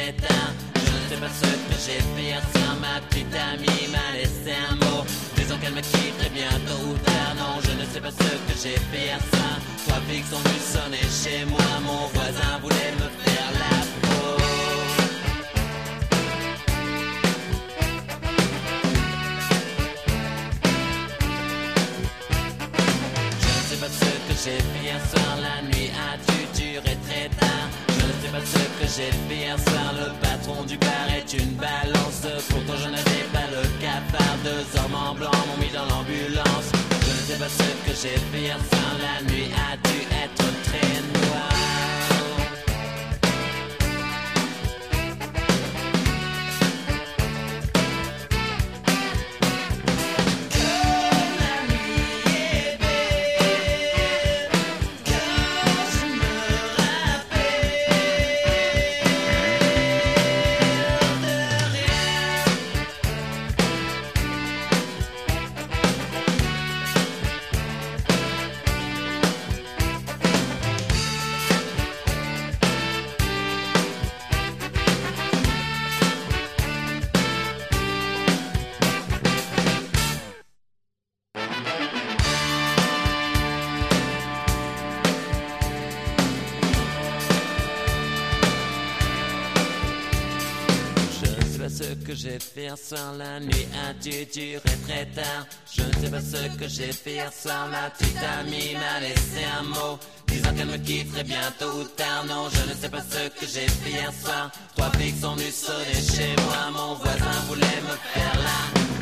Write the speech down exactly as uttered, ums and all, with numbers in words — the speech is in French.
très tard. Je ne sais pas ce que j'ai fait hier soir. Ma petite amie m'a laissé un mot disant qu'elle me quitterait bientôt ou tard. Non, je ne sais pas ce que j'ai fait hier soir. Trois flics sont venus sonner chez moi. Mon voisin voulait me faire la peau. Je ne sais pas ce que j'ai fait hier soir. La nuit a dû durer très tard. Je ne sais pas ce que j'ai fait hier soir. Le patron du bar est une balance. Pourtant je n'avais pas le cafard. Deux hommes en blanc m'ont mis dans l'ambulance. Je ne sais pas ce que j'ai fait hier soir. La nuit a dû être très noire. Ce que j'ai fait hier soir, la nuit a dû durer très tard. Je ne sais pas ce que j'ai fait hier soir. Ma petite amie m'a laissé un mot disant qu'elle me quitterait bientôt ou tard. Non, je ne sais pas ce que j'ai fait hier soir. Trois flics sont venus sonner chez moi. Mon voisin voulait me faire la